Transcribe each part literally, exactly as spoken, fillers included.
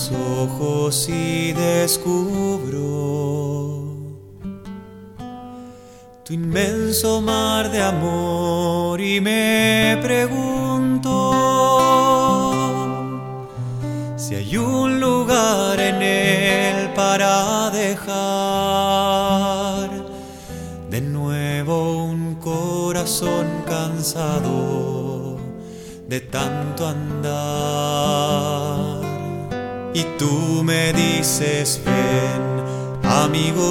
los ojos y descubro tu inmenso mar de amor y me pregunto si hay un lugar en él para dejar de nuevo un corazón cansado de tanto andar. Y tú me dices, ven, amigo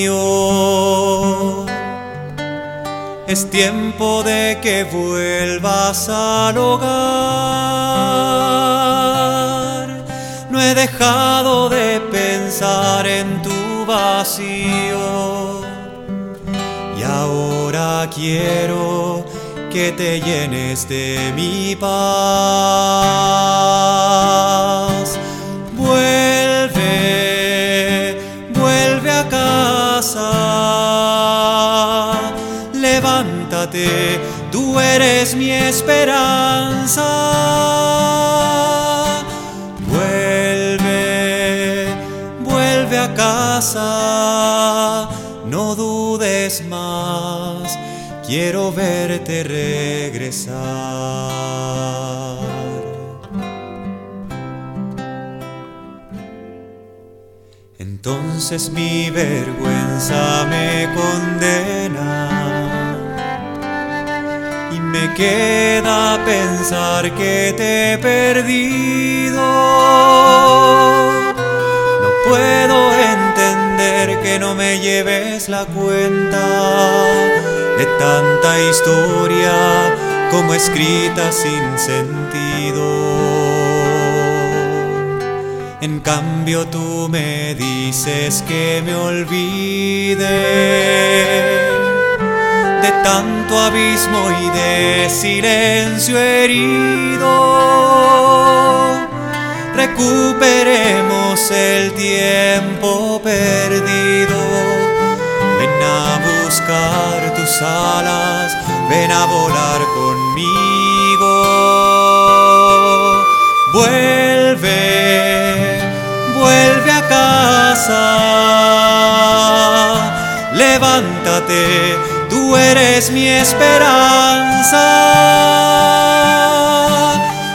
mío, es tiempo de que vuelvas al hogar. No he dejado de pensar en tu vacío y ahora quiero que te llenes de mi paz. Vuelve, vuelve a casa. Levántate, tú eres mi esperanza. Vuelve, vuelve a casa. No dudes más, quiero verte regresar. Entonces mi vergüenza me condena y me queda pensar que te he perdido. No puedo entender que no me lleves la cuenta de tanta historia como escrita sin sentido. En cambio tú me dices que me olvide de tanto abismo y de silencio herido. Recuperemos el tiempo perdido. Ven a buscar tus alas, ven a volar conmigo. Vuelve, vuelve a casa. Levántate, tú eres mi esperanza.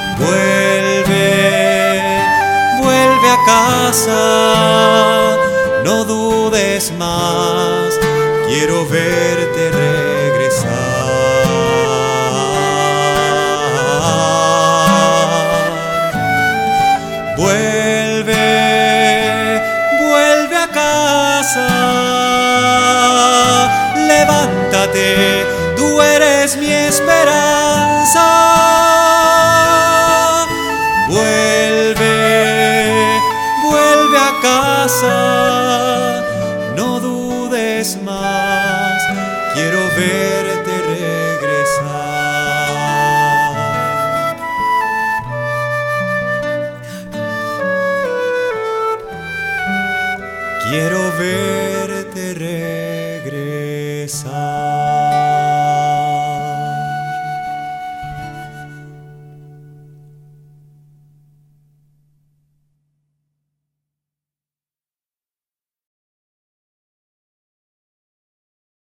Vuelve, vuelve a casa. No dudes más, quiero verte regresar. Vuelve, vuelve a casa. Levántate, tú eres mi esperanza. Vuelve, vuelve a casa. No dudes más, quiero verte regresar. Quiero verte regresar.